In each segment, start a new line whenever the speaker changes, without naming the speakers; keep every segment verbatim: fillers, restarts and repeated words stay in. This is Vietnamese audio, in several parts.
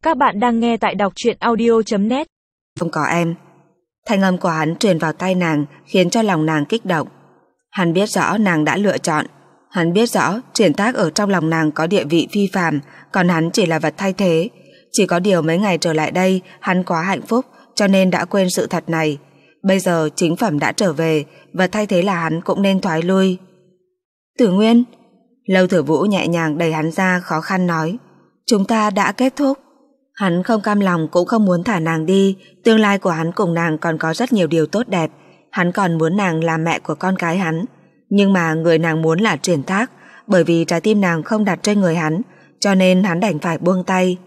Các bạn đang nghe tại đọc truyện audio chấm net.
Không có em. Thanh âm của hắn truyền vào tai nàng, khiến cho lòng nàng kích động. Hắn biết rõ nàng đã lựa chọn. Hắn biết rõ Triển Thác ở trong lòng nàng có địa vị phi phàm, còn hắn chỉ là vật thay thế. Chỉ có điều mấy ngày trở lại đây hắn quá hạnh phúc, cho nên đã quên sự thật này. Bây giờ chính phẩm đã trở về, vật thay thế là hắn cũng nên thoái lui. Tử Nguyên. Lâu Thừa Vũ nhẹ nhàng đẩy hắn ra, khó khăn nói: Chúng ta đã kết thúc. Hắn không cam lòng cũng không muốn thả nàng đi. Tương lai của hắn cùng nàng còn có rất nhiều điều tốt đẹp. Hắn còn muốn nàng làm mẹ của con cái hắn. Nhưng mà người nàng muốn là Triển Thác. Bởi vì trái tim nàng không đặt trên người hắn, cho nên hắn đành phải buông tay.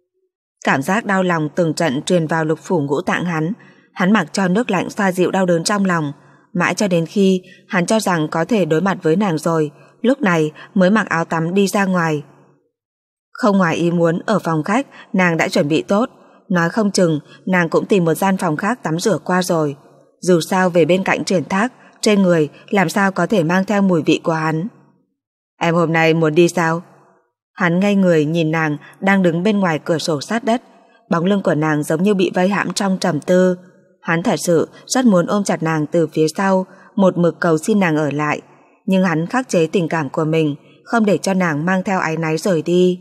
Cảm giác đau lòng từng trận truyền vào lục phủ ngũ tạng hắn. Hắn mặc cho nước lạnh xoa dịu đau đớn trong lòng. Mãi cho đến khi hắn cho rằng có thể đối mặt với nàng rồi, lúc này mới mặc áo tắm đi ra ngoài. Không ngoài ý muốn, ở phòng khách nàng đã chuẩn bị tốt. Nói không chừng nàng cũng tìm một gian phòng khác tắm rửa qua rồi. Dù sao về bên cạnh Triển Thác, trên người làm sao có thể mang theo mùi vị của hắn. Em hôm nay muốn đi sao? Hắn ngây người nhìn nàng đang đứng bên ngoài cửa sổ sát đất. Bóng lưng của nàng giống như bị vây hãm trong trầm tư. Hắn thật sự rất muốn ôm chặt nàng từ phía sau, một mực cầu xin nàng ở lại. Nhưng hắn khắc chế tình cảm của mình, không để cho nàng mang theo áy náy rời đi.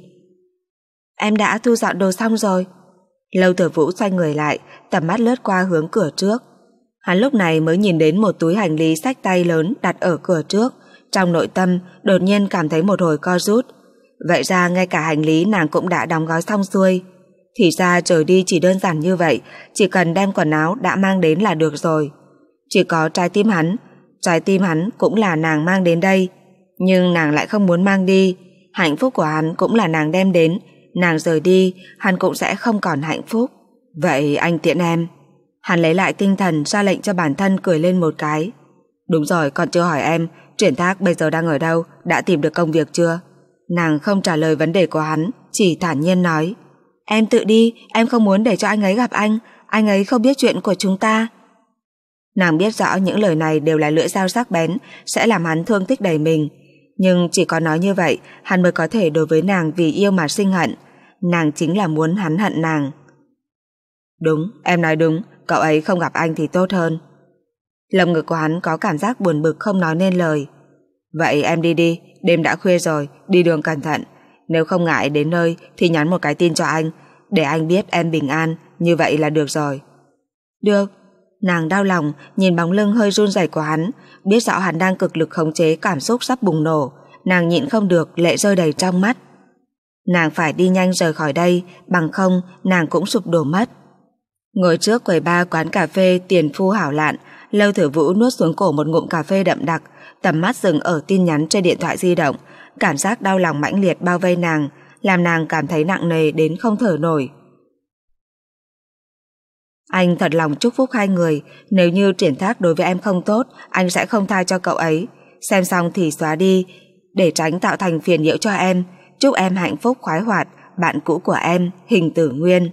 Em đã thu dọn đồ xong rồi. Lâu Thừa Vũ xoay người lại, tầm mắt lướt qua hướng cửa trước. Hắn lúc này mới nhìn đến một túi hành lý xách tay lớn đặt ở cửa trước. Trong nội tâm đột nhiên cảm thấy một hồi co rút. Vậy ra ngay cả hành lý nàng cũng đã đóng gói xong xuôi. Thì ra trở đi chỉ đơn giản như vậy, chỉ cần đem quần áo đã mang đến là được rồi. Chỉ có trái tim hắn, trái tim hắn cũng là nàng mang đến đây. Nhưng nàng lại không muốn mang đi. Hạnh phúc của hắn cũng là nàng đem đến. Nàng rời đi, hắn cũng sẽ không còn hạnh phúc. Vậy anh tiễn em. Hắn lấy lại tinh thần, ra lệnh cho bản thân, cười lên một cái. Đúng rồi, còn chưa hỏi em, Triển Thác bây giờ đang ở đâu, đã tìm được công việc chưa? Nàng không trả lời vấn đề của hắn, chỉ thản nhiên nói: Em tự đi, em không muốn để cho anh ấy gặp anh. Anh ấy không biết chuyện của chúng ta. Nàng biết rõ những lời này đều là lưỡi dao sắc bén, sẽ làm hắn thương tích đầy mình. Nhưng chỉ có nói như vậy hắn mới có thể đối với nàng vì yêu mà sinh hận. Nàng chính là muốn hắn hận nàng. Đúng, em nói đúng, cậu ấy không gặp anh thì tốt hơn. Lồng ngực của hắn có cảm giác buồn bực không nói nên lời. Vậy em đi đi, đêm đã khuya rồi, đi đường cẩn thận. Nếu không ngại đến nơi thì nhắn một cái tin cho anh, để anh biết em bình an, như vậy là được rồi. Được. Nàng đau lòng nhìn bóng lưng hơi run rẩy của hắn, biết rõ hắn đang cực lực khống chế cảm xúc sắp bùng nổ. Nàng nhịn không được, lệ rơi đầy trong mắt. Nàng phải đi nhanh rời khỏi đây, bằng không nàng cũng sụp đổ mất. Ngồi trước quầy bar quán cà phê tiền phu hảo lạn, Lâu Thừa Vũ nuốt xuống cổ một ngụm cà phê đậm đặc, tầm mắt dừng ở tin nhắn trên điện thoại di động. Cảm giác đau lòng mãnh liệt bao vây nàng, làm nàng cảm thấy nặng nề đến không thở nổi. Anh thật lòng chúc phúc hai người. Nếu như Triển Thác đối với em không tốt, anh sẽ không tha cho cậu ấy. Xem xong thì xóa đi, để tránh tạo thành phiền nhiễu cho em. Chúc em hạnh phúc khoái hoạt. Bạn cũ của em, Hình Tử Nguyên.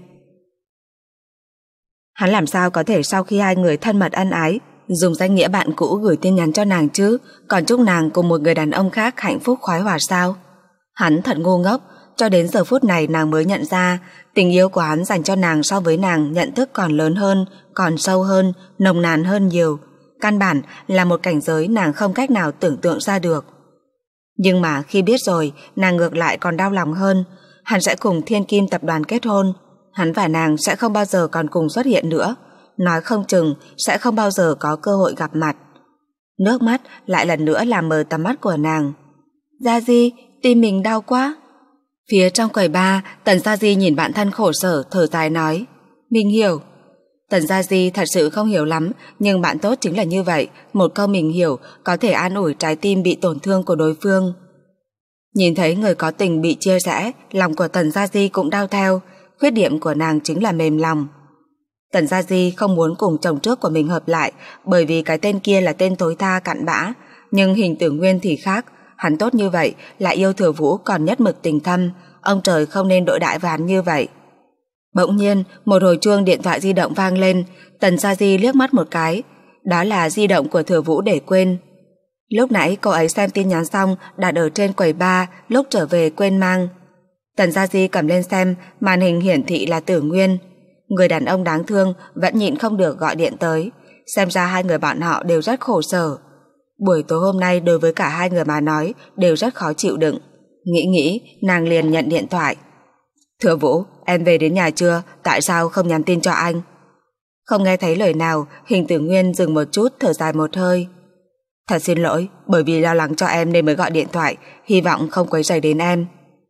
Hắn làm sao có thể sau khi hai người thân mật ân ái dùng danh nghĩa bạn cũ gửi tin nhắn cho nàng chứ, còn chúc nàng cùng một người đàn ông khác hạnh phúc khoái hoạt sao? Hắn thật ngu ngốc. Cho đến giờ phút này nàng mới nhận ra tình yêu của hắn dành cho nàng so với nàng nhận thức còn lớn hơn, còn sâu hơn, nồng nàn hơn nhiều. Căn bản là một cảnh giới nàng không cách nào tưởng tượng ra được. Nhưng mà khi biết rồi, nàng ngược lại còn đau lòng hơn. Hắn sẽ cùng Thiên Kim tập đoàn kết hôn. Hắn và nàng sẽ không bao giờ còn cùng xuất hiện nữa. Nói không chừng sẽ không bao giờ có cơ hội gặp mặt. Nước mắt lại lần nữa làm mờ tầm mắt của nàng. Gia Di, tim mình đau quá. Phía trong quầy bar, Tần Gia Di nhìn bạn thân khổ sở, thở dài nói: Mình hiểu. Tần Gia Di thật sự không hiểu lắm, nhưng bạn tốt chính là như vậy, một câu mình hiểu có thể an ủi trái tim bị tổn thương của đối phương. Nhìn thấy người có tình bị chia rẽ, lòng của Tần Gia Di cũng đau theo. Khuyết điểm của nàng chính là mềm lòng. Tần Gia Di không muốn cùng chồng trước của mình hợp lại, bởi vì cái tên kia là tên tối tha cặn bã. Nhưng Hình Tử Nguyên thì khác. Hắn tốt như vậy, lại yêu Thừa Vũ còn nhất mực tình thâm. Ông trời không nên đối đãi với hắn như vậy. Bỗng nhiên một hồi chuông điện thoại di động vang lên. Tần Gia Di liếc mắt một cái. Đó là di động của Thừa Vũ để quên. Lúc nãy cô ấy xem tin nhắn xong đặt ở trên quầy bar, lúc trở về quên mang. Tần Gia Di cầm lên xem, màn hình hiển thị là Tử Nguyên. Người đàn ông đáng thương vẫn nhịn không được gọi điện tới. Xem ra hai người bọn họ đều rất khổ sở. Buổi tối hôm nay đối với cả hai người mà nói đều rất khó chịu đựng. Nghĩ nghĩ, nàng liền nhận điện thoại. Thừa Vũ, em về đến nhà chưa? Tại sao không nhắn tin cho anh? Không nghe thấy lời nào, Hình Tử Nguyên dừng một chút, thở dài một hơi. Thật xin lỗi, bởi vì lo lắng cho em nên mới gọi điện thoại, hy vọng không quấy rầy đến em.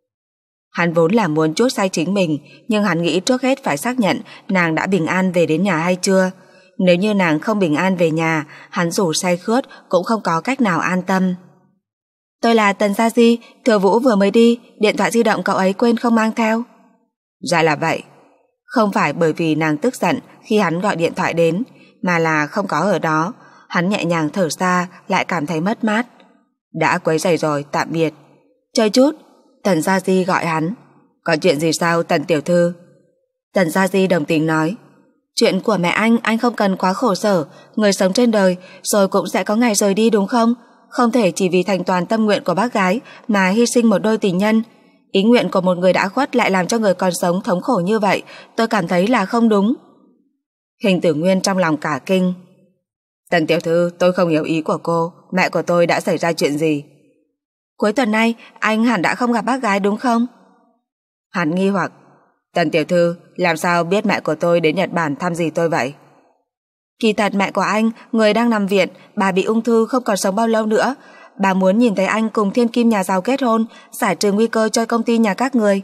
Hắn vốn là muốn chuốc say chính mình, nhưng hắn nghĩ trước hết phải xác nhận nàng đã bình an về đến nhà hay chưa. Nếu như nàng không bình an về nhà, hắn dù say khướt cũng không có cách nào an tâm. Tôi là Tần Gia Di, Thừa Vũ vừa mới đi, điện thoại di động cậu ấy quên không mang theo. Ra là vậy. Không phải bởi vì nàng tức giận khi hắn gọi điện thoại đến, mà là không có ở đó. Hắn nhẹ nhàng thở ra, lại cảm thấy mất mát. Đã quấy rầy rồi, tạm biệt. Chơi chút. Tần Gia Di gọi hắn. Có chuyện gì sao Tần tiểu thư? Tần Gia Di đồng tình nói. Chuyện của mẹ anh, anh không cần quá khổ sở. Người sống trên đời, rồi cũng sẽ có ngày rời đi đúng không? Không thể chỉ vì thành toàn tâm nguyện của bác gái mà hy sinh một đôi tình nhân. Ý nguyện của một người đã khuất lại làm cho người còn sống thống khổ như vậy, tôi cảm thấy là không đúng. Hình Tử Nguyên trong lòng cả kinh. Tần tiểu thư, tôi không hiểu ý của cô. Mẹ của tôi đã xảy ra chuyện gì? Cuối tuần nay anh hẳn đã không gặp bác gái đúng không? Hắn nghi hoặc. Tần tiểu thư, làm sao biết mẹ của tôi đến Nhật Bản thăm gì tôi vậy? Kỳ thật mẹ của anh, người đang nằm viện, bà bị ung thư không còn sống bao lâu nữa. Bà muốn nhìn thấy anh cùng thiên kim nhà giàu kết hôn, giải trừ nguy cơ cho công ty nhà các người.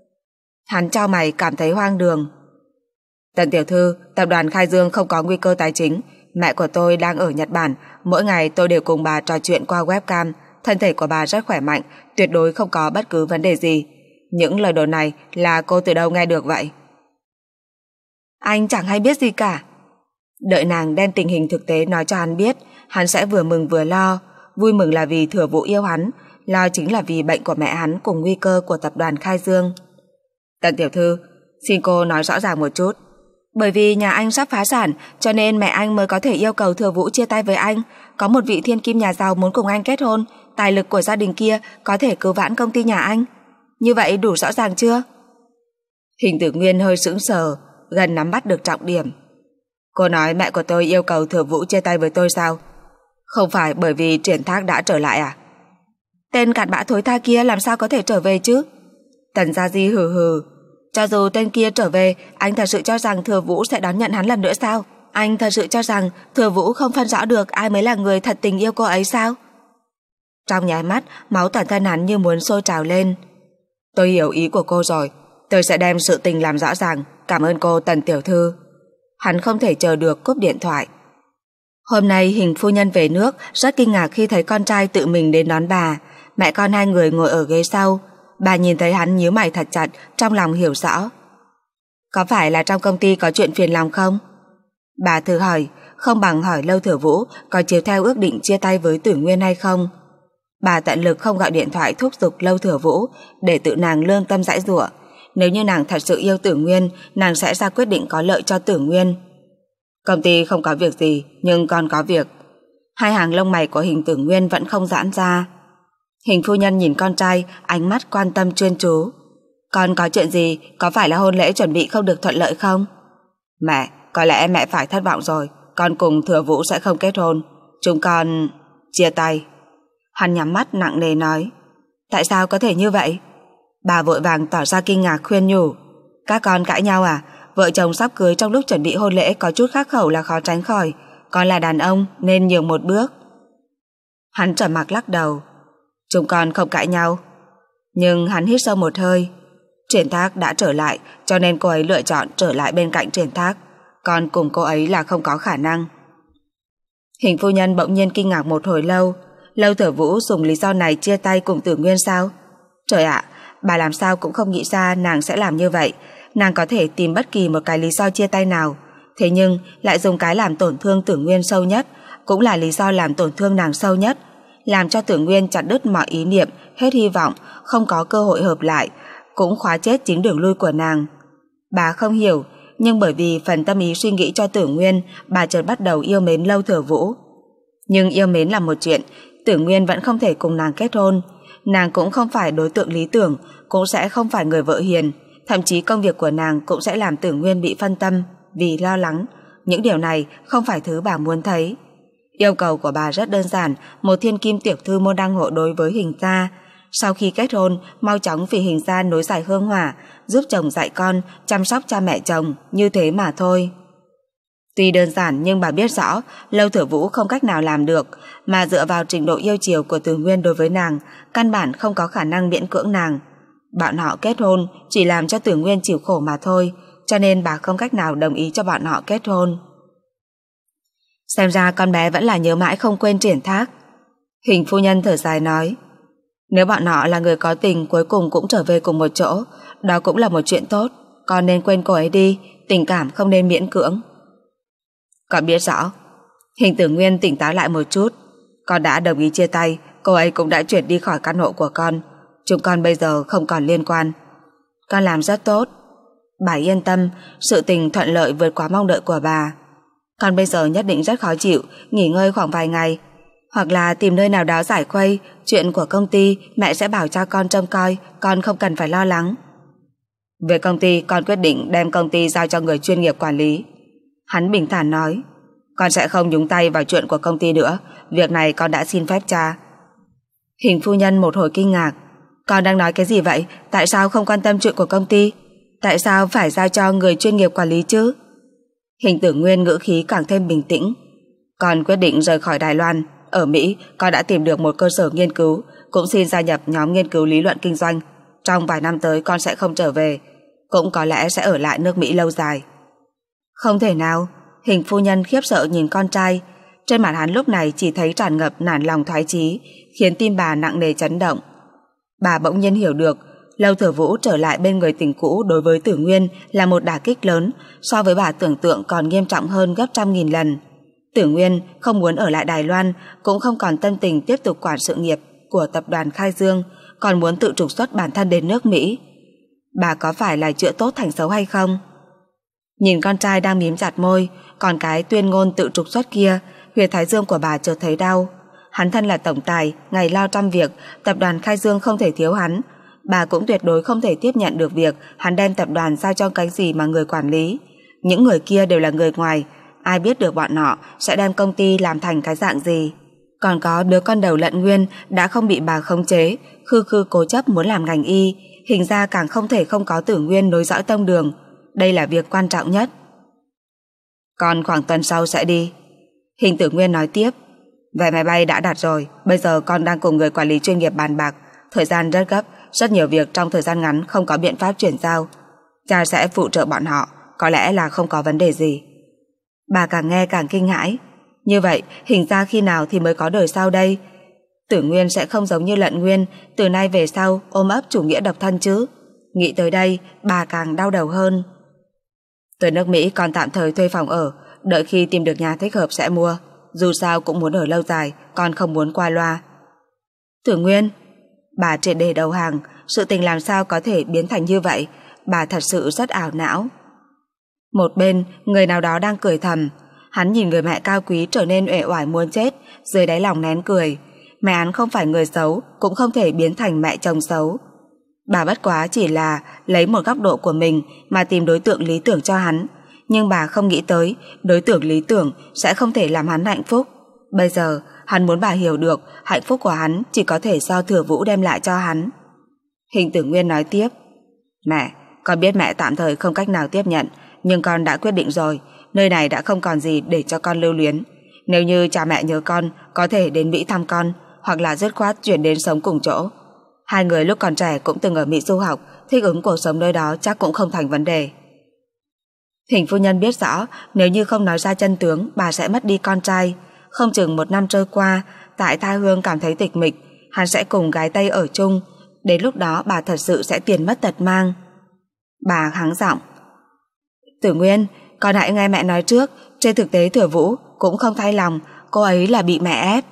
Hắn chau mày cảm thấy hoang đường. Tần tiểu thư, tập đoàn Khai Dương không có nguy cơ tài chính. Mẹ của tôi đang ở Nhật Bản, mỗi ngày tôi đều cùng bà trò chuyện qua webcam. Thân thể của bà rất khỏe mạnh, tuyệt đối không có bất cứ vấn đề gì. Những lời đồn này là cô từ đâu nghe được vậy? Anh chẳng hay biết gì cả. Đợi nàng đem tình hình thực tế nói cho hắn biết, hắn sẽ vừa mừng vừa lo. Vui mừng là vì Thừa Vũ yêu hắn, lo chính là vì bệnh của mẹ hắn cùng nguy cơ của tập đoàn Khai Dương. Tần tiểu thư, xin cô nói rõ ràng một chút. Bởi vì nhà anh sắp phá sản, cho nên mẹ anh mới có thể yêu cầu Thừa Vũ chia tay với anh. Có một vị thiên kim nhà giàu muốn cùng anh kết hôn, tài lực của gia đình kia có thể cứu vãn công ty nhà anh. Như vậy đủ rõ ràng chưa? Hình Tử Nguyên hơi sững sờ, gần nắm bắt được trọng điểm. Cô nói mẹ của tôi yêu cầu Thừa Vũ chia tay với tôi sao? Không phải bởi vì Triển Thác đã trở lại à? Tên cặn bã thối tha kia làm sao có thể trở về chứ? Tần Gia Di hừ hừ. Cho dù tên kia trở về, anh thật sự cho rằng Thừa Vũ sẽ đón nhận hắn lần nữa sao? Anh thật sự cho rằng Thừa Vũ không phân rõ được ai mới là người thật tình yêu cô ấy sao? Trong nháy mắt, máu toàn thân hắn như muốn sôi trào lên. Tôi hiểu ý của cô rồi, tôi sẽ đem sự tình làm rõ ràng. Cảm ơn cô Tần tiểu thư. Hắn không thể chờ được cúp điện thoại. Hôm nay Hình phu nhân về nước, rất kinh ngạc khi thấy con trai tự mình đến đón bà. Mẹ con hai người ngồi ở ghế sau. Bà nhìn thấy hắn nhíu mày thật chặt, trong lòng hiểu rõ. Có phải là trong công ty có chuyện phiền lòng không? Bà thử hỏi, không bằng hỏi Lâu Thừa Vũ có chiếu theo ước định chia tay với Tử Nguyên hay không. Bà tận lực không gọi điện thoại thúc giục Lâu Thừa Vũ để tự nàng lương tâm giãy giụa. Nếu như nàng thật sự yêu Tử Nguyên, nàng sẽ ra quyết định có lợi cho Tử Nguyên. Công ty không có việc gì, nhưng con có việc. Hai hàng lông mày của Hình Tử Nguyên vẫn không giãn ra. Hình phu nhân nhìn con trai, ánh mắt quan tâm chuyên chú. Con có chuyện gì, có phải là hôn lễ chuẩn bị không được thuận lợi không? Mẹ, có lẽ mẹ phải thất vọng rồi. Con cùng Thừa Vũ sẽ không kết hôn. Chúng con chia tay. Hắn nhắm mắt nặng nề nói. Tại sao có thể như vậy? Bà vội vàng tỏ ra kinh ngạc khuyên nhủ. Các con cãi nhau à? Vợ chồng sắp cưới trong lúc chuẩn bị hôn lễ có chút khắc khẩu là khó tránh khỏi. Con là đàn ông nên nhường một bước. Hắn trầm mặc lắc đầu. Chúng con không cãi nhau. Nhưng hắn hít sâu một hơi. Triển Thác đã trở lại, cho nên cô ấy lựa chọn trở lại bên cạnh Triển Thác. Con cùng cô ấy là không có khả năng. Hình phu nhân bỗng nhiên kinh ngạc một hồi lâu. Lâu Thừa Vũ dùng lý do này chia tay cùng Tử Nguyên sao? Trời ạ, bà làm sao cũng không nghĩ ra nàng sẽ làm như vậy. Nàng có thể tìm bất kỳ một cái lý do chia tay nào, thế nhưng lại dùng cái làm tổn thương Tử Nguyên sâu nhất, cũng là lý do làm tổn thương nàng sâu nhất, làm cho Tử Nguyên chặt đứt mọi ý niệm, hết hy vọng, không có cơ hội hợp lại, cũng khóa chết chính đường lui của nàng. Bà không hiểu, nhưng bởi vì phần tâm ý suy nghĩ cho Tử Nguyên, bà chợt bắt đầu yêu mến Lâu Thừa Vũ. Nhưng yêu mến là một chuyện, Tử Nguyên vẫn không thể cùng nàng kết hôn. nàng cũng không phải đối tượng lý tưởng, cũng sẽ không phải người vợ hiền, thậm chí công việc của nàng cũng sẽ làm Tử Nguyên bị phân tâm vì lo lắng. Những điều này không phải thứ bà muốn thấy. Yêu cầu của bà rất đơn giản, một thiên kim tiểu thư môn đăng hộ đối với Hình gia. Sau khi kết hôn, mau chóng vì Hình gia nối giải hương hỏa, giúp chồng dạy con, chăm sóc cha mẹ chồng, như thế mà thôi. Tuy đơn giản nhưng bà biết rõ Lâu Thừa Vũ không cách nào làm được, mà dựa vào trình độ yêu chiều của Tử Nguyên đối với nàng, căn bản không có khả năng miễn cưỡng nàng. Bọn họ kết hôn chỉ làm cho Tử Nguyên chịu khổ mà thôi, cho nên bà không cách nào đồng ý cho bọn họ kết hôn. Xem ra con bé vẫn là nhớ mãi không quên Triển Thác. Hình phu nhân thở dài nói, nếu bọn họ là người có tình cuối cùng cũng trở về cùng một chỗ, đó cũng là một chuyện tốt, con nên quên cô ấy đi, tình cảm không nên miễn cưỡng. Con biết rõ. Hình Tử Nguyên tỉnh táo lại một chút. Con đã đồng ý chia tay, cô ấy cũng đã chuyển đi khỏi căn hộ của con. Chúng con bây giờ không còn liên quan. Con làm rất tốt. Bà yên tâm, sự tình thuận lợi vượt quá mong đợi của bà. Con bây giờ nhất định rất khó chịu, nghỉ ngơi khoảng vài ngày, hoặc là tìm nơi nào đó giải khuây. Chuyện của công ty mẹ sẽ bảo cho con trông coi, con không cần phải lo lắng. Về công ty, con quyết định đem công ty giao cho người chuyên nghiệp quản lý. Hắn bình thản nói, con sẽ không nhúng tay vào chuyện của công ty nữa, việc này con đã xin phép cha. Hình phu nhân một hồi kinh ngạc, con đang nói cái gì vậy? Tại sao không quan tâm chuyện của công ty? Tại sao phải giao cho người chuyên nghiệp quản lý chứ? Hình Tử Nguyên ngữ khí càng thêm bình tĩnh. Con quyết định rời khỏi Đài Loan. Ở Mỹ, con đã tìm được một cơ sở nghiên cứu, cũng xin gia nhập nhóm nghiên cứu lý luận kinh doanh. Trong vài năm tới con sẽ không trở về, cũng có lẽ sẽ ở lại nước Mỹ lâu dài. Không thể nào. Hình phu nhân khiếp sợ nhìn con trai. Trên mặt hắn lúc này chỉ thấy tràn ngập nản lòng thoái chí, khiến tim bà nặng nề chấn động. Bà bỗng nhiên hiểu được, Lâu Thừa Vũ trở lại bên người tình cũ đối với Tử Nguyên là một đả kích lớn, so với bà tưởng tượng còn nghiêm trọng hơn gấp trăm nghìn lần. Tử Nguyên không muốn ở lại Đài Loan, cũng không còn tâm tình tiếp tục quản sự nghiệp của tập đoàn Khai Dương, còn muốn tự trục xuất bản thân đến nước Mỹ. Bà có phải là chữa tốt thành xấu hay không? Nhìn con trai đang mím chặt môi, còn cái tuyên ngôn tự trục xuất kia, huyệt thái dương của bà chợt thấy đau. Hắn thân là tổng tài, ngày lo trăm việc, tập đoàn Khai Dương không thể thiếu hắn. Bà cũng tuyệt đối không thể tiếp nhận được việc hắn đem tập đoàn giao cho cái gì mà người quản lý. Những người kia đều là người ngoài, ai biết được bọn họ sẽ đem công ty làm thành cái dạng gì. Còn có đứa con đầu Lận Nguyên đã không bị bà khống chế, khư khư cố chấp muốn làm ngành y, Hình ra càng không thể không có Tử Nguyên nối dõi tông đường. Đây là việc quan trọng nhất. Con khoảng tuần sau sẽ đi. Hình Tử Nguyên nói tiếp, vé máy bay đã đặt rồi, bây giờ con đang cùng người quản lý chuyên nghiệp bàn bạc, thời gian rất gấp, rất nhiều việc trong thời gian ngắn không có biện pháp chuyển giao. Cha sẽ phụ trợ bọn họ, có lẽ là không có vấn đề gì. Bà càng nghe càng kinh hãi. Như vậy, Hình ra khi nào thì mới có đời sau đây? Tử Nguyên sẽ không giống như Lận Nguyên, từ nay về sau ôm ấp chủ nghĩa độc thân chứ? Nghĩ tới đây, bà càng đau đầu hơn. Tới nước Mỹ còn tạm thời thuê phòng ở, đợi khi tìm được nhà thích hợp sẽ mua. Dù sao cũng muốn ở lâu dài, con không muốn qua loa. Tử Nguyên, bà triệt để đầu hàng, sự tình làm sao có thể biến thành như vậy? Bà thật sự rất ảo não. Một bên, người nào đó đang cười thầm. Hắn nhìn người mẹ cao quý trở nên uể oải muốn chết, dưới đáy lòng nén cười. Mẹ hắn không phải người xấu, cũng không thể biến thành mẹ chồng xấu. Bà bất quá chỉ là lấy một góc độ của mình mà tìm đối tượng lý tưởng cho hắn, nhưng bà không nghĩ tới đối tượng lý tưởng sẽ không thể làm hắn hạnh phúc. Bây giờ hắn muốn bà hiểu được hạnh phúc của hắn chỉ có thể do Thừa Vũ đem lại cho hắn. Hình Tử Nguyên nói tiếp, mẹ, con biết mẹ tạm thời không cách nào tiếp nhận, nhưng con đã quyết định rồi, nơi này đã không còn gì để cho con lưu luyến. Nếu như cha mẹ nhớ con, có thể đến Mỹ thăm con, hoặc là dứt khoát chuyển đến sống cùng chỗ. Hai người lúc còn trẻ cũng từng ở Mỹ du học, thích ứng cuộc sống nơi đó chắc cũng không thành vấn đề. Hình phu nhân biết rõ, nếu như không nói ra chân tướng, bà sẽ mất đi con trai. Không chừng một năm trôi qua, tại tha hương cảm thấy tịch mịch, hắn sẽ cùng gái Tây ở chung. Đến lúc đó bà thật sự sẽ tiền mất tật mang. Bà hắng giọng, Tử Nguyên, con hãy nghe mẹ nói trước. Trên thực tế Thừa Vũ cũng không thay lòng, cô ấy là bị mẹ ép.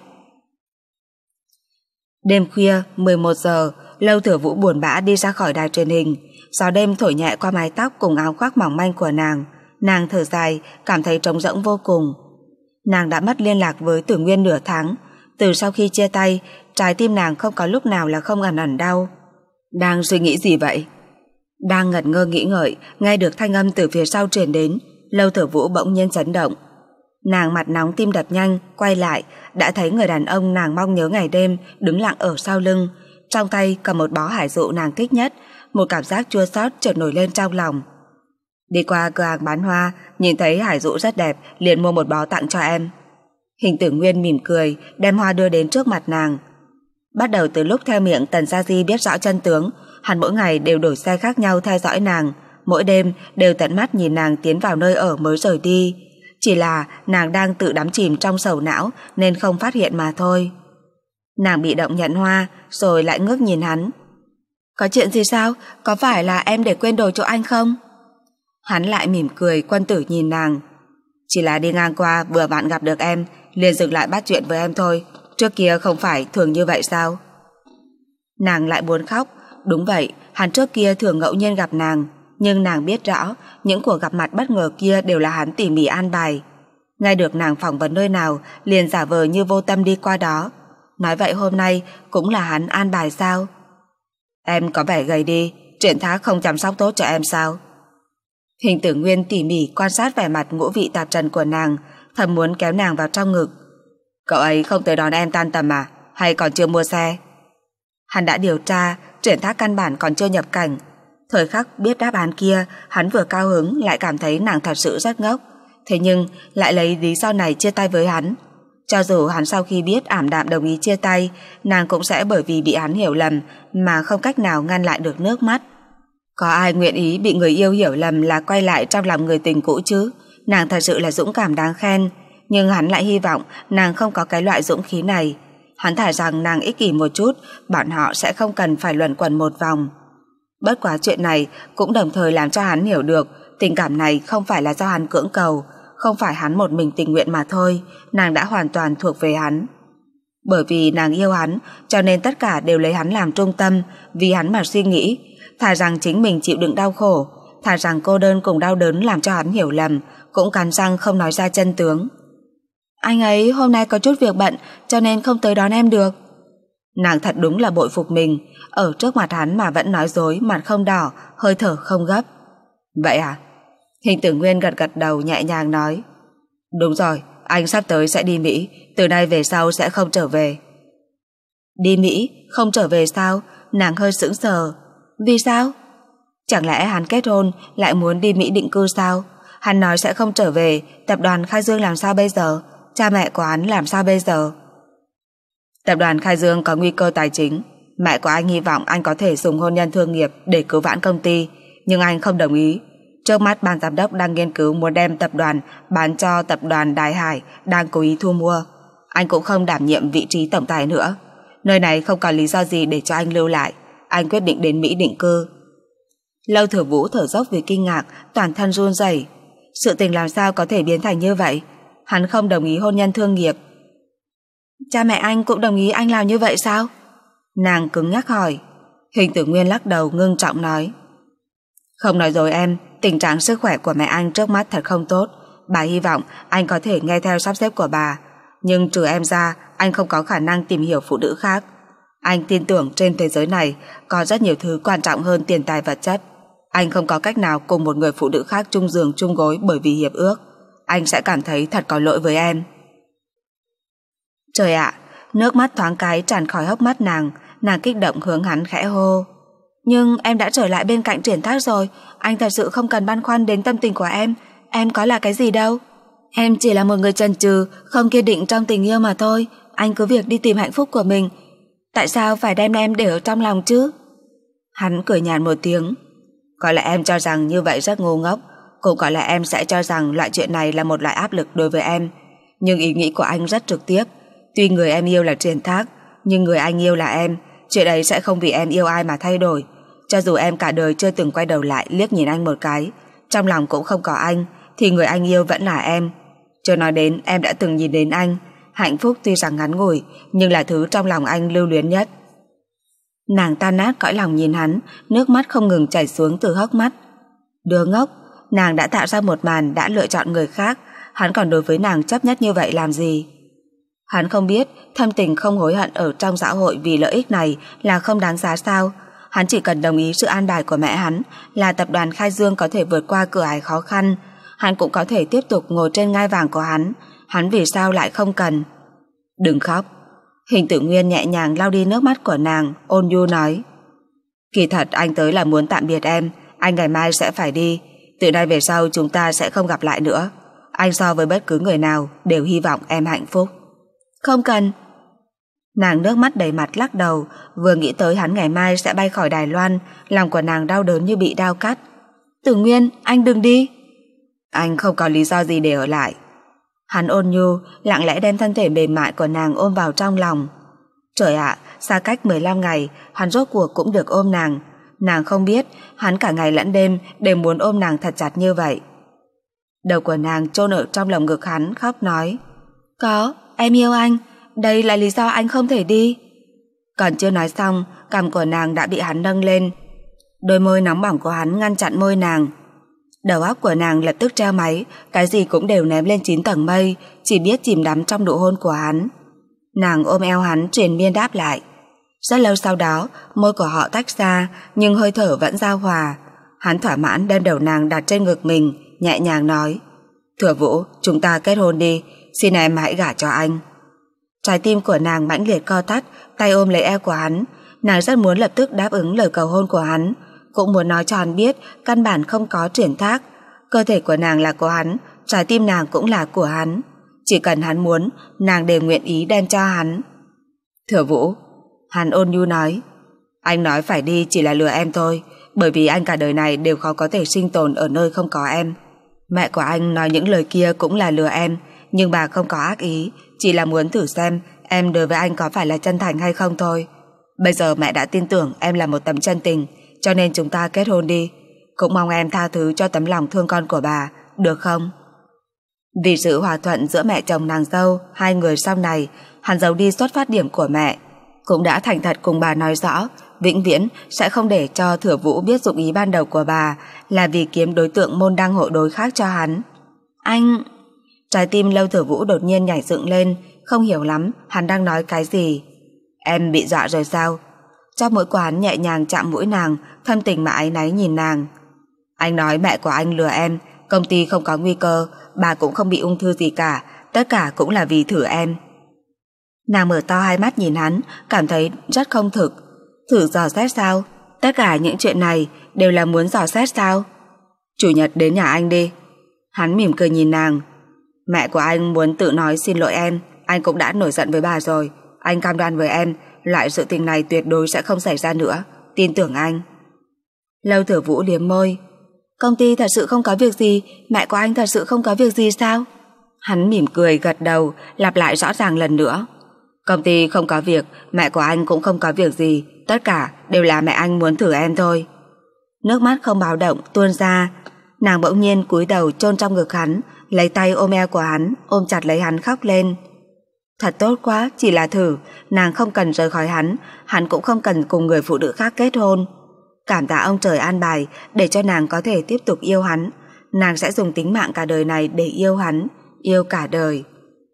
Đêm khuya mười một giờ, Lâu Thừa Vũ buồn bã đi ra khỏi đài truyền hình. Gió đêm thổi nhẹ qua mái tóc cùng áo khoác mỏng manh của nàng. Nàng thở dài, cảm thấy trống rỗng vô cùng. Nàng đã mất liên lạc với Tử Nguyên nửa tháng. Từ sau khi chia tay, trái tim nàng không có lúc nào là không ẩn ẩn đau. Đang suy nghĩ gì vậy? Đang ngẩn ngơ nghĩ ngợi, nghe được thanh âm từ phía sau truyền đến. Lâu Thừa Vũ bỗng nhiên chấn động. Nàng mặt nóng tim đập nhanh, quay lại, đã thấy người đàn ông nàng mong nhớ ngày đêm đứng lặng ở sau lưng, trong tay cầm một bó hải dụ nàng thích nhất. Một cảm giác chua xót chợt nổi lên trong lòng. Đi qua cửa hàng bán hoa, nhìn thấy hải dụ rất đẹp, liền mua một bó tặng cho em. Hình Tử Nguyên mỉm cười, đem hoa đưa đến trước mặt nàng. Bắt đầu từ lúc theo miệng Tần Gia Di biết rõ chân tướng, hắn mỗi ngày đều đổi xe khác nhau theo dõi nàng, mỗi đêm đều tận mắt nhìn nàng tiến vào nơi ở mới rời đi. Chỉ là nàng đang tự đắm chìm trong sầu não nên không phát hiện mà thôi. Nàng bị động nhận hoa, rồi lại ngước nhìn hắn. Có chuyện gì sao? Có phải là em để quên đồ chỗ anh không? Hắn lại mỉm cười quân tử nhìn nàng. Chỉ là đi ngang qua vừa bạn gặp được em, liền dừng lại bắt chuyện với em thôi. Trước kia không phải thường như vậy sao? Nàng lại buồn khóc. Đúng vậy, hắn trước kia thường ngẫu nhiên gặp nàng, nhưng nàng biết rõ những cuộc gặp mặt bất ngờ kia đều là hắn tỉ mỉ an bài. Nghe được nàng phỏng vấn nơi nào, liền giả vờ như vô tâm đi qua đó. Nói vậy hôm nay cũng là hắn an bài sao? Em có vẻ gầy đi, Triển Thác không chăm sóc tốt cho em sao? Hình Tử Nguyên tỉ mỉ quan sát vẻ mặt ngũ vị tạp trần của nàng, thầm muốn kéo nàng vào trong ngực. Cậu ấy không tới đón em tan tầm à? Hay còn chưa mua xe? Hắn đã điều tra, Triển Thác căn bản còn chưa nhập cảnh. Thời khắc biết đáp án kia, hắn vừa cao hứng lại cảm thấy nàng thật sự rất ngốc. Thế nhưng lại lấy lý do này chia tay với hắn. Cho dù hắn sau khi biết ảm đạm đồng ý chia tay, nàng cũng sẽ bởi vì bị hắn hiểu lầm mà không cách nào ngăn lại được nước mắt. Có ai nguyện ý bị người yêu hiểu lầm là quay lại trong lòng người tình cũ chứ? Nàng thật sự là dũng cảm đáng khen. Nhưng hắn lại hy vọng nàng không có cái loại dũng khí này. Hắn thả rằng nàng ích kỷ một chút, bọn họ sẽ không cần phải luẩn quẩn một vòng. Bất quá chuyện này cũng đồng thời làm cho hắn hiểu được tình cảm này không phải là do hắn cưỡng cầu, không phải hắn một mình tình nguyện mà thôi, nàng đã hoàn toàn thuộc về hắn. Bởi vì nàng yêu hắn, cho nên tất cả đều lấy hắn làm trung tâm, vì hắn mà suy nghĩ, thà rằng chính mình chịu đựng đau khổ, thà rằng cô đơn cùng đau đớn làm cho hắn hiểu lầm, cũng cắn răng không nói ra chân tướng. Anh ấy hôm nay có chút việc bận, cho nên không tới đón em được. Nàng thật đúng là bội phục mình, ở trước mặt hắn mà vẫn nói dối, mặt không đỏ, hơi thở không gấp. Vậy à? Hình Tử Nguyên gật gật đầu nhẹ nhàng nói. Đúng rồi, anh sắp tới sẽ đi Mỹ, từ nay về sau sẽ không trở về. Đi Mỹ? Không trở về sao? Nàng hơi sững sờ. Vì sao? Chẳng lẽ hắn kết hôn lại muốn đi Mỹ định cư sao? Hắn nói sẽ không trở về, tập đoàn Khai Dương làm sao bây giờ? Cha mẹ của hắn làm sao bây giờ? Tập đoàn Khai Dương có nguy cơ tài chính. Mẹ của anh hy vọng anh có thể dùng hôn nhân thương nghiệp để cứu vãn công ty, nhưng anh không đồng ý. Trước mắt ban giám đốc đang nghiên cứu muốn đem tập đoàn bán cho tập đoàn Đại Hải đang cố ý thu mua. Anh cũng không đảm nhiệm vị trí tổng tài nữa. Nơi này không có lý do gì để cho anh lưu lại. Anh quyết định đến Mỹ định cư. Lâu Thừa Vũ thở dốc vì kinh ngạc, toàn thân run rẩy. Sự tình làm sao có thể biến thành như vậy? Hắn không đồng ý hôn nhân thương nghiệp. Cha mẹ anh cũng đồng ý anh làm như vậy sao? Nàng cứng nhắc hỏi. Hình Tử Nguyên lắc đầu ngưng trọng nói. Không nói rồi em, tình trạng sức khỏe của mẹ anh trước mắt thật không tốt. Bà hy vọng anh có thể nghe theo sắp xếp của bà. Nhưng trừ em ra, anh không có khả năng tìm hiểu phụ nữ khác. Anh tin tưởng trên thế giới này có rất nhiều thứ quan trọng hơn tiền tài vật chất. Anh không có cách nào cùng một người phụ nữ khác chung giường chung gối bởi vì hiệp ước. Anh sẽ cảm thấy thật có lỗi với em. Trời ạ, nước mắt thoáng cái tràn khỏi hốc mắt nàng. Nàng kích động hướng hắn khẽ hô. Nhưng em đã trở lại bên cạnh Triển Thác rồi. Anh thật sự không cần băn khoăn đến tâm tình của em. Em có là cái gì đâu. Em chỉ là một người chần chừ, không kiên định trong tình yêu mà thôi. Anh cứ việc đi tìm hạnh phúc của mình. Tại sao phải đem em để ở trong lòng chứ? Hắn cười nhạt một tiếng. Có lẽ em cho rằng như vậy rất ngu ngốc, cũng có lẽ em sẽ cho rằng loại chuyện này là một loại áp lực đối với em. Nhưng ý nghĩ của anh rất trực tiếp. Tuy người em yêu là Triển Thác, nhưng người anh yêu là em. Chuyện ấy sẽ không vì em yêu ai mà thay đổi. Cho dù em cả đời chưa từng quay đầu lại liếc nhìn anh một cái, trong lòng cũng không có anh, thì người anh yêu vẫn là em. Chưa nói đến em đã từng nhìn đến anh. Hạnh phúc tuy rằng ngắn ngủi, nhưng là thứ trong lòng anh lưu luyến nhất. Nàng tan nát cõi lòng nhìn hắn, nước mắt không ngừng chảy xuống từ hốc mắt. Đứa ngốc, nàng đã tạo ra một màn, đã lựa chọn người khác, hắn còn đối với nàng chấp nhất như vậy làm gì? Hắn không biết thâm tình không hối hận ở trong xã hội vì lợi ích này là không đáng giá sao. Hắn chỉ cần đồng ý sự an bài của mẹ hắn là tập đoàn Khai Dương có thể vượt qua cửa ải khó khăn, hắn cũng có thể tiếp tục ngồi trên ngai vàng của hắn. Hắn vì sao lại không cần? Đừng khóc. Hình Tử Nguyên nhẹ nhàng lau đi nước mắt của nàng, ôn nhu nói. Kỳ thật anh tới là muốn tạm biệt em. Anh ngày mai sẽ phải đi. Từ nay về sau chúng ta sẽ không gặp lại nữa. Anh so với bất cứ người nào đều hy vọng em hạnh phúc. Không cần. Nàng nước mắt đầy mặt lắc đầu. Vừa nghĩ tới hắn ngày mai sẽ bay khỏi Đài Loan, lòng của nàng đau đớn như bị đao cắt. Tử Nguyên, anh đừng đi. Anh không có lý do gì để ở lại. Hắn ôn nhu, lặng lẽ đem thân thể mềm mại của nàng ôm vào trong lòng. Trời ạ, xa cách mười lăm ngày, hắn rốt cuộc cũng được ôm nàng. Nàng không biết, hắn cả ngày lẫn đêm đều muốn ôm nàng thật chặt như vậy. Đầu của nàng chôn ở trong lồng ngực hắn, khóc nói. Có, em yêu anh, đây là lý do anh không thể đi. Còn chưa nói xong, cằm của nàng đã bị hắn nâng lên. Đôi môi nóng bỏng của hắn ngăn chặn môi nàng. Đầu óc của nàng lập tức treo máy, cái gì cũng đều ném lên chín tầng mây, chỉ biết chìm đắm trong nụ hôn của hắn. Nàng ôm eo hắn triền miên đáp lại. Rất lâu sau đó, môi của họ tách ra, nhưng hơi thở vẫn giao hòa. Hắn thỏa mãn đem đầu nàng đặt trên ngực mình, nhẹ nhàng nói. Thừa Vũ, chúng ta kết hôn đi, xin em hãy gả cho anh. Trái tim của nàng mãnh liệt co thắt, tay ôm lấy eo của hắn. Nàng rất muốn lập tức đáp ứng lời cầu hôn của hắn, cũng muốn nói cho hắn biết căn bản không có chuyển thác. Cơ thể của nàng là của hắn, trái tim nàng cũng là của hắn. Chỉ cần hắn muốn, nàng đều nguyện ý đem cho hắn. Thừa Vũ, hắn ôn nhu nói. Anh nói phải đi chỉ là lừa em thôi, bởi vì anh cả đời này đều khó có thể sinh tồn ở nơi không có em. Mẹ của anh nói những lời kia cũng là lừa em, nhưng bà không có ác ý, chỉ là muốn thử xem em đối với anh có phải là chân thành hay không thôi. Bây giờ mẹ đã tin tưởng em là một tấm chân tình, cho nên chúng ta kết hôn đi. Cũng mong em tha thứ cho tấm lòng thương con của bà, được không? Vì sự hòa thuận giữa mẹ chồng nàng dâu, hai người sau này, hắn giấu đi xuất phát điểm của mẹ, cũng đã thành thật cùng bà nói rõ vĩnh viễn sẽ không để cho Thừa Vũ biết dụng ý ban đầu của bà là vì kiếm đối tượng môn đăng hộ đối khác cho hắn. Anh... Trái tim Lâu Thừa Vũ đột nhiên nhảy dựng lên, không hiểu lắm hắn đang nói cái gì. Em bị dọa rồi sao? Chóp mũi của hắn nhẹ nhàng chạm mũi nàng, thâm tình mà áy náy nhìn nàng. Anh nói mẹ của anh lừa em, công ty không có nguy cơ, bà cũng không bị ung thư gì cả, tất cả cũng là vì thử em. Nàng mở to hai mắt nhìn hắn, cảm thấy rất không thực. Thử dò xét sao? Tất cả những chuyện này đều là muốn dò xét sao? Chủ nhật đến nhà anh đi. Hắn mỉm cười nhìn nàng. Mẹ của anh muốn tự nói xin lỗi em, anh cũng đã nổi giận với bà rồi. Anh cam đoan với em, loại sự tình này tuyệt đối sẽ không xảy ra nữa, tin tưởng anh. Lâu Thừa Vũ liếm môi. Công ty thật sự không có việc gì, mẹ của anh thật sự không có việc gì sao? Hắn mỉm cười gật đầu, lặp lại rõ ràng lần nữa. Công ty không có việc, mẹ của anh cũng không có việc gì, tất cả đều là mẹ anh muốn thử em thôi. Nước mắt không báo động tuôn ra. Nàng bỗng nhiên cúi đầu chôn trong ngực hắn, lấy tay ôm eo của hắn, ôm chặt lấy hắn khóc lên. Thật tốt quá, chỉ là thử, nàng không cần rời khỏi hắn, hắn cũng không cần cùng người phụ nữ khác kết hôn. Cảm tạ ông trời an bài để cho nàng có thể tiếp tục yêu hắn. Nàng sẽ dùng tính mạng cả đời này để yêu hắn, yêu cả đời.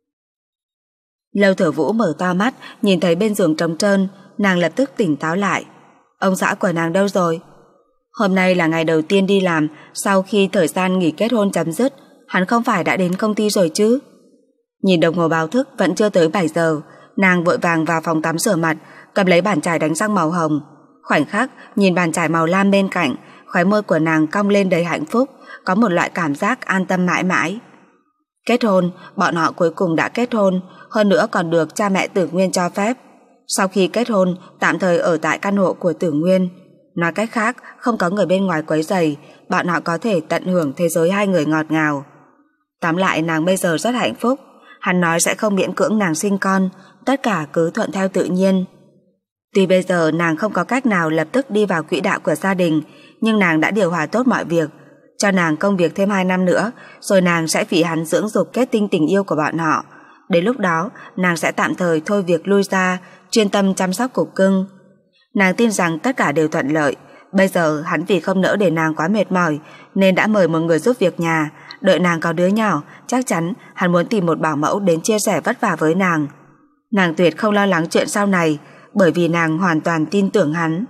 Lâu Thừa Vũ mở to mắt, nhìn thấy bên giường trống trơn, nàng lập tức tỉnh táo lại. Ông xã của nàng đâu rồi? Hôm nay là ngày đầu tiên đi làm sau khi thời gian nghỉ kết hôn chấm dứt, hắn không phải đã đến công ty rồi chứ? Nhìn đồng hồ báo thức vẫn chưa tới bảy giờ, nàng vội vàng vào phòng tắm rửa mặt, cầm lấy bàn chải đánh răng màu hồng. Khoảnh khắc nhìn bàn chải màu lam bên cạnh, khóe môi của nàng cong lên đầy hạnh phúc, có một loại cảm giác an tâm mãi mãi. Kết hôn, bọn họ cuối cùng đã kết hôn, hơn nữa còn được cha mẹ Tử Nguyên cho phép. Sau khi kết hôn, tạm thời ở tại căn hộ của Tử Nguyên. Nói cách khác, không có người bên ngoài quấy rầy, bọn họ có thể tận hưởng thế giới hai người ngọt ngào. Tóm lại nàng bây giờ rất hạnh phúc. Hắn nói sẽ không miễn cưỡng nàng sinh con, tất cả cứ thuận theo tự nhiên. Tuy bây giờ nàng không có cách nào lập tức đi vào quỹ đạo của gia đình, nhưng nàng đã điều hòa tốt mọi việc. Cho nàng công việc thêm hai năm nữa, rồi nàng sẽ vì hắn dưỡng dục kết tinh tình yêu của bọn họ. Đến lúc đó, nàng sẽ tạm thời thôi việc lui ra, chuyên tâm chăm sóc cục cưng. Nàng tin rằng tất cả đều thuận lợi. Bây giờ hắn vì không nỡ để nàng quá mệt mỏi, nên đã mời một người giúp việc nhà. Đợi nàng có đứa nhỏ, chắc chắn hắn muốn tìm một bảo mẫu đến chia sẻ vất vả với nàng. Nàng tuyệt không lo lắng chuyện sau này, bởi vì nàng hoàn toàn tin tưởng hắn.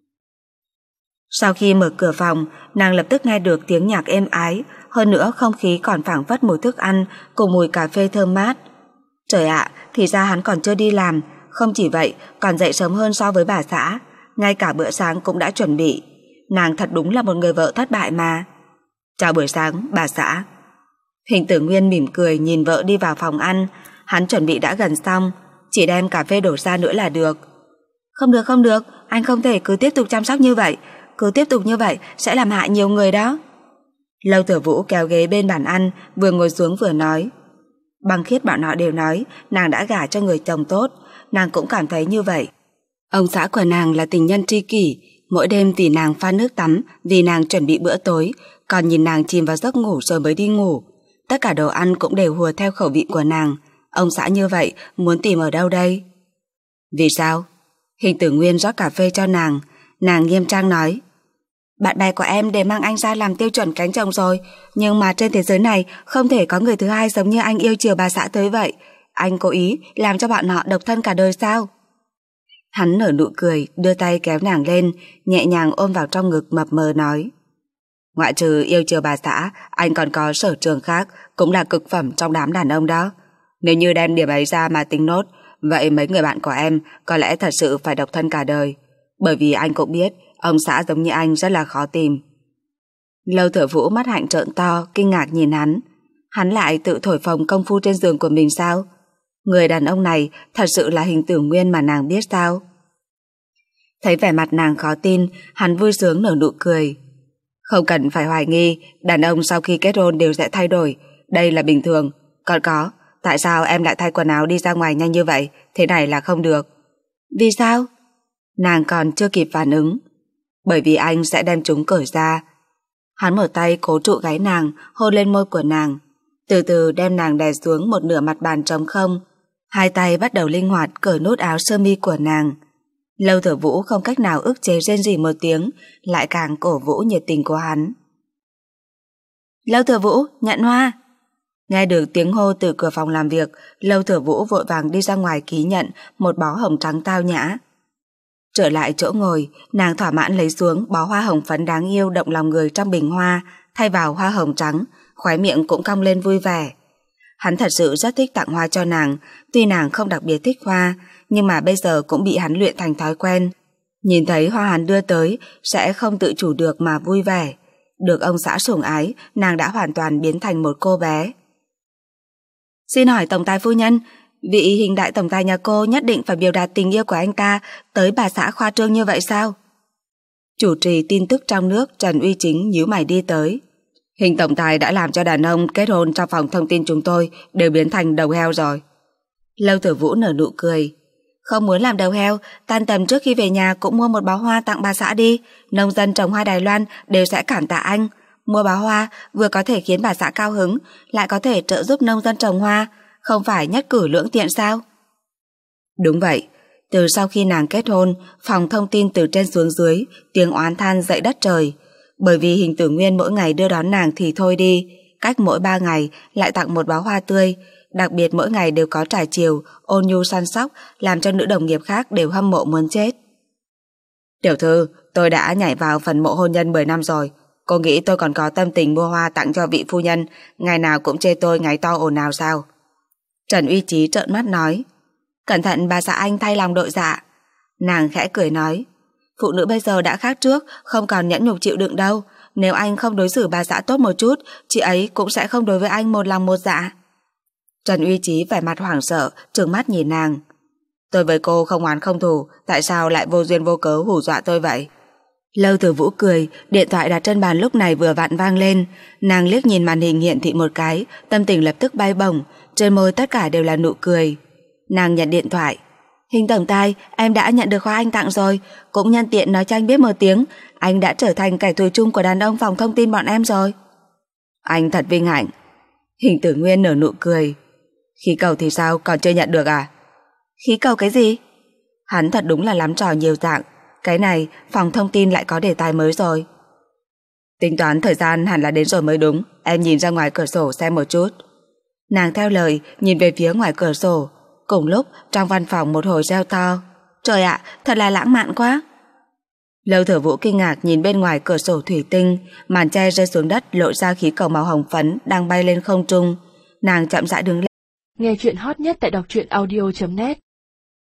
Sau khi mở cửa phòng, nàng lập tức nghe được tiếng nhạc êm ái, hơn nữa không khí còn phảng phất mùi thức ăn cùng mùi cà phê thơm mát. Trời ạ, thì ra hắn còn chưa đi làm, không chỉ vậy còn dậy sớm hơn so với bà xã, ngay cả bữa sáng cũng đã chuẩn bị. Nàng thật đúng là một người vợ thất bại mà. Chào buổi sáng, bà xã. Hình Tử Nguyên mỉm cười nhìn vợ đi vào phòng ăn, hắn chuẩn bị đã gần xong, chỉ đem cà phê đổ ra nữa là được. Không được không được, anh không thể cứ tiếp tục chăm sóc như vậy, cứ tiếp tục như vậy sẽ làm hại nhiều người đó. Lâu Thừa Vũ kéo ghế bên bàn ăn, vừa ngồi xuống vừa nói. Băng Khiết bọn họ đều nói nàng đã gả cho người chồng tốt, nàng cũng cảm thấy như vậy. Ông xã của nàng là tình nhân tri kỷ, mỗi đêm vì nàng pha nước tắm, vì nàng chuẩn bị bữa tối, còn nhìn nàng chìm vào giấc ngủ rồi mới đi ngủ. Tất cả đồ ăn cũng đều hùa theo khẩu vị của nàng. Ông xã như vậy muốn tìm ở đâu đây? Vì sao? Hình Tử Nguyên rót cà phê cho nàng. Nàng nghiêm trang nói, bạn bè của em đều mang anh ra làm tiêu chuẩn cánh chồng rồi, nhưng mà trên thế giới này không thể có người thứ hai giống như anh yêu chiều bà xã tới vậy. Anh cố ý làm cho bọn họ độc thân cả đời sao? Hắn nở nụ cười, đưa tay kéo nàng lên, nhẹ nhàng ôm vào trong ngực mập mờ nói, ngoại trừ yêu chiều bà xã, anh còn có sở trường khác, cũng là cực phẩm trong đám đàn ông đó. Nếu như đem điểm ấy ra mà tính nốt, vậy mấy người bạn của em có lẽ thật sự phải độc thân cả đời. Bởi vì anh cũng biết ông xã giống như anh rất là khó tìm. Lâu Thừa Vũ mắt hạnh trợn to, kinh ngạc nhìn hắn. Hắn lại tự thổi phồng công phu trên giường của mình sao? Người đàn ông này thật sự là Hình Tử Nguyên mà nàng biết sao? Thấy vẻ mặt nàng khó tin, hắn vui sướng nở nụ cười. Không cần phải hoài nghi, đàn ông sau khi kết hôn đều sẽ thay đổi, đây là bình thường. Còn có, tại sao em lại thay quần áo đi ra ngoài nhanh như vậy? Thế này là không được. Vì sao? Nàng còn chưa kịp phản ứng. Bởi vì anh sẽ đem chúng cởi ra. Hắn mở tay cố trụ gáy nàng, hôn lên môi của nàng, từ từ đem nàng đè xuống một nửa mặt bàn trống không. Hai tay bắt đầu linh hoạt cởi nút áo sơ mi của nàng. Lâu Thừa Vũ không cách nào ức chế rên rỉ một tiếng, lại càng cổ vũ nhiệt tình của hắn. Lâu Thừa Vũ, nhận hoa. Nghe được tiếng hô từ cửa phòng làm việc, Lâu Thừa Vũ vội vàng đi ra ngoài ký nhận một bó hồng trắng tao nhã. Trở lại chỗ ngồi, nàng thỏa mãn lấy xuống bó hoa hồng phấn đáng yêu động lòng người trong bình hoa, thay vào hoa hồng trắng, khóe miệng cũng cong lên vui vẻ. Hắn thật sự rất thích tặng hoa cho nàng, tuy nàng không đặc biệt thích hoa, nhưng mà bây giờ cũng bị hắn luyện thành thói quen. Nhìn thấy hoa hắn đưa tới, sẽ không tự chủ được mà vui vẻ. Được ông xã sủng ái, nàng đã hoàn toàn biến thành một cô bé. Xin hỏi tổng tài phu nhân, vị Hình đại tổng tài nhà cô nhất định phải biểu đạt tình yêu của anh ta tới bà xã khoa trương như vậy sao? Chủ trì tin tức trong nước Trần Uy Chính nhíu mày đi tới. Hình tổng tài đã làm cho đàn ông kết hôn trong phòng thông tin chúng tôi đều biến thành đầu heo rồi. Lâu Thừa Vũ nở nụ cười. Không muốn làm đầu heo, tan tầm trước khi về nhà cũng mua một bó hoa tặng bà xã đi. Nông dân trồng hoa Đài Loan đều sẽ cảm tạ anh. Mua bó hoa vừa có thể khiến bà xã cao hứng, lại có thể trợ giúp nông dân trồng hoa, không phải nhất cử lưỡng tiện sao? Đúng vậy. Từ sau khi nàng kết hôn, phòng thông tin từ trên xuống dưới, tiếng oán than dậy đất trời. Bởi vì Hình Tử Nguyên mỗi ngày đưa đón nàng thì thôi đi, cách mỗi ba ngày lại tặng một bó hoa tươi, đặc biệt mỗi ngày đều có trải chiều, ôn nhu săn sóc, làm cho nữ đồng nghiệp khác đều hâm mộ muốn chết. Tiểu thư, tôi đã nhảy vào phần mộ hôn nhân mười năm rồi. Cô nghĩ tôi còn có tâm tình mua hoa tặng cho vị phu nhân, ngày nào cũng chê tôi ngáy to ồn ào sao? Trần Uy Chí trợn mắt nói. Cẩn thận bà xã anh thay lòng đội dạ. Nàng khẽ cười nói, phụ nữ bây giờ đã khác trước, không còn nhẫn nhục chịu đựng đâu. Nếu anh không đối xử bà xã tốt một chút, chị ấy cũng sẽ không đối với anh một lòng một dạ. Trần Uy Chí vẻ mặt hoảng sợ, trừng mắt nhìn nàng. Tôi với cô không oán không thù, tại sao lại vô duyên vô cớ hù dọa tôi vậy? Lâu Thừa Vũ cười, điện thoại đặt trên bàn lúc này vừa vặn vang lên. Nàng liếc nhìn màn hình hiển thị một cái, tâm tình lập tức bay bổng, trên môi tất cả đều là nụ cười. Nàng nhận điện thoại. Hình tổng tài, em đã nhận được hoa anh tặng rồi, cũng nhân tiện nói cho anh biết một tiếng, anh đã trở thành kẻ thù chung của đàn ông phòng thông tin bọn em rồi. Anh thật vinh hạnh. Hình Tử Nguyên nở nụ cười. Khí cầu thì sao, còn chưa nhận được à? Khí cầu cái gì? Hắn thật đúng là lắm trò nhiều dạng. Cái này, phòng thông tin lại có đề tài mới rồi. Tính toán thời gian hẳn là đến rồi mới đúng, em nhìn ra ngoài cửa sổ xem một chút. Nàng theo lời, nhìn về phía ngoài cửa sổ. Cùng lúc trong văn phòng một hồi reo to: Trời ạ, thật là lãng mạn quá. Lâu Thừa Vũ kinh ngạc nhìn bên ngoài cửa sổ thủy tinh, màn che rơi xuống đất lộ ra khí cầu màu hồng phấn đang bay lên không trung. Nàng chậm rãi đứng lên.
Nghe chuyện hot nhất tại đọc truyện audio chấm net.